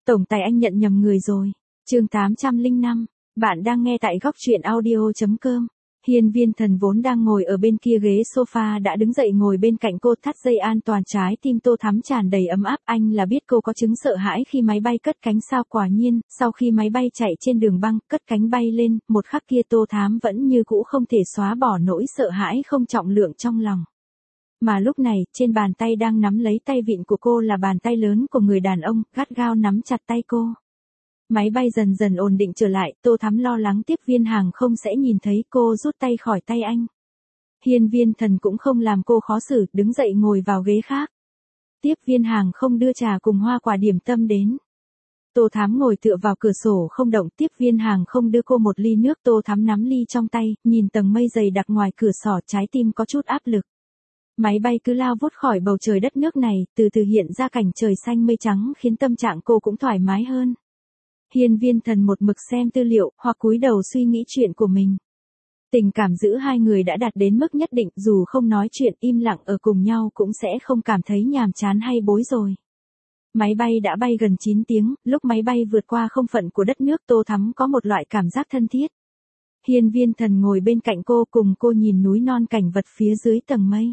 Tổng tài anh nhận nhầm người rồi. Chương 805. Bạn đang nghe tại góc truyện audio.com. Hiên Viên Thần vốn đang ngồi ở bên kia ghế sofa đã đứng dậy ngồi bên cạnh cô, thắt dây an toàn, trái tim Tô Thắm tràn đầy ấm áp. Anh là biết cô có chứng sợ hãi khi máy bay cất cánh sao? Quả nhiên, sau khi máy bay chạy trên đường băng, cất cánh bay lên, một khắc kia Tô Thắm vẫn như cũ không thể xóa bỏ nỗi sợ hãi không trọng lượng trong lòng. Mà lúc này, trên bàn tay đang nắm lấy tay vịn của cô là bàn tay lớn của người đàn ông, gắt gao nắm chặt tay cô. Máy bay dần dần ổn định trở lại, Tô Thắm lo lắng tiếp viên hàng không sẽ nhìn thấy cô rút tay khỏi tay anh. Hiên Viên Thần cũng không làm cô khó xử, đứng dậy ngồi vào ghế khác. Tiếp viên hàng không đưa trà cùng hoa quả điểm tâm đến. Tô Thắm ngồi tựa vào cửa sổ không động, tiếp viên hàng không đưa cô một ly nước, Tô Thắm nắm ly trong tay, nhìn tầng mây dày đặc ngoài cửa sổ, trái tim có chút áp lực. Máy bay cứ lao vút khỏi bầu trời đất nước này, từ từ hiện ra cảnh trời xanh mây trắng khiến tâm trạng cô cũng thoải mái hơn. Hiên Viên Thần một mực xem tư liệu, hoặc cúi đầu suy nghĩ chuyện của mình. Tình cảm giữa hai người đã đạt đến mức nhất định, dù không nói chuyện, im lặng ở cùng nhau cũng sẽ không cảm thấy nhàm chán hay bối rối. Máy bay đã bay gần 9 tiếng, lúc máy bay vượt qua không phận của đất nước, Tô Thắm có một loại cảm giác thân thiết. Hiên Viên Thần ngồi bên cạnh cô, cùng cô nhìn núi non cảnh vật phía dưới tầng mây.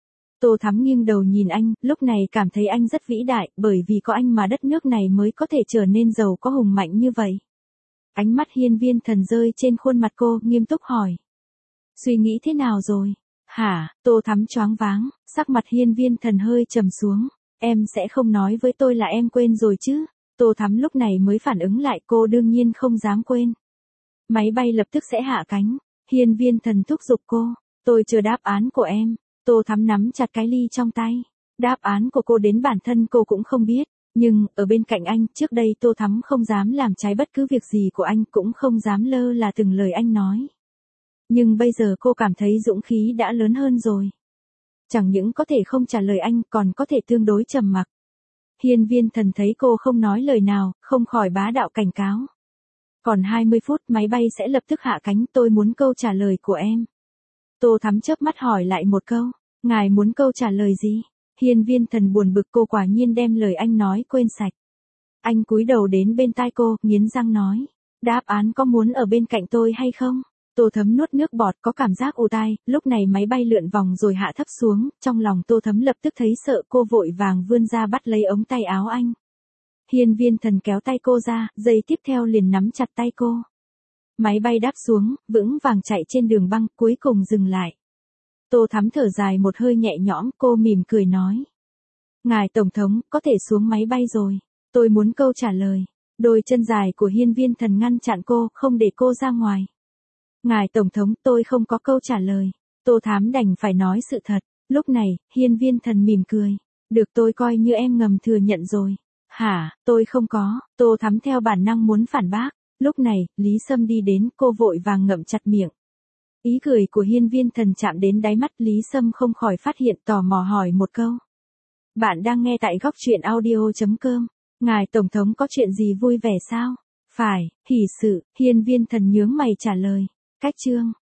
Tô Thắm nghiêng đầu nhìn anh, lúc này cảm thấy anh rất vĩ đại, bởi vì có anh mà đất nước này mới có thể trở nên giàu có hùng mạnh như vậy. Ánh mắt Hiên Viên Thần rơi trên khuôn mặt cô, nghiêm túc hỏi. Suy nghĩ thế nào rồi? Hả? Tô Thắm choáng váng, sắc mặt Hiên Viên Thần hơi trầm xuống. Em sẽ không nói với tôi là em quên rồi chứ? Tô Thắm lúc này mới phản ứng lại, cô đương nhiên không dám quên. Máy bay lập tức sẽ hạ cánh. Hiên Viên Thần thúc giục cô. Tôi chờ đáp án của em. Tô Thắm nắm chặt cái ly trong tay. Đáp án của cô đến bản thân cô cũng không biết. Nhưng, ở bên cạnh anh, trước đây Tô Thắm không dám làm trái bất cứ việc gì của anh, cũng không dám lơ là từng lời anh nói. Nhưng bây giờ cô cảm thấy dũng khí đã lớn hơn rồi. Chẳng những có thể không trả lời anh, còn có thể tương đối trầm mặc. Hiên Viên Thần thấy cô không nói lời nào, không khỏi bá đạo cảnh cáo. Còn 20 phút máy bay sẽ lập tức hạ cánh, tôi muốn câu trả lời của em. Tô Thắm chớp mắt hỏi lại một câu. Ngài muốn câu trả lời gì? Hiên Viên Thần buồn bực, cô quả nhiên đem lời anh nói quên sạch. Anh cúi đầu đến bên tai cô, nghiến răng nói. Đáp án có muốn ở bên cạnh tôi hay không? Tô Thắm nuốt nước bọt, có cảm giác ù tai. Lúc này máy bay lượn vòng rồi hạ thấp xuống, trong lòng Tô Thắm lập tức thấy sợ, cô vội vàng vươn ra bắt lấy ống tay áo anh. Hiên Viên Thần kéo tay cô ra, giây tiếp theo liền nắm chặt tay cô. Máy bay đáp xuống, vững vàng chạy trên đường băng, cuối cùng dừng lại. Tô Thắm thở dài một hơi nhẹ nhõm, cô mỉm cười nói. Ngài Tổng thống, có thể xuống máy bay rồi. Tôi muốn câu trả lời. Đôi chân dài của Hiên Viên Thần ngăn chặn cô, không để cô ra ngoài. Ngài Tổng thống, tôi không có câu trả lời. Tô Thắm đành phải nói sự thật. Lúc này, Hiên Viên Thần mỉm cười. Được, tôi coi như em ngầm thừa nhận rồi. Hả, tôi không có. Tô Thắm theo bản năng muốn phản bác. Lúc này, Lý Sâm đi đến, cô vội vàng ngậm chặt miệng. Ý cười của Hiên Viên Thần chạm đến đáy mắt, Lý Sâm không khỏi phát hiện, tò mò hỏi một câu. Bạn đang nghe tại góc truyện audio.com. Ngài Tổng thống có chuyện gì vui vẻ sao? Phải, hỷ sự, Hiên Viên Thần nhướng mày trả lời. Cách chương.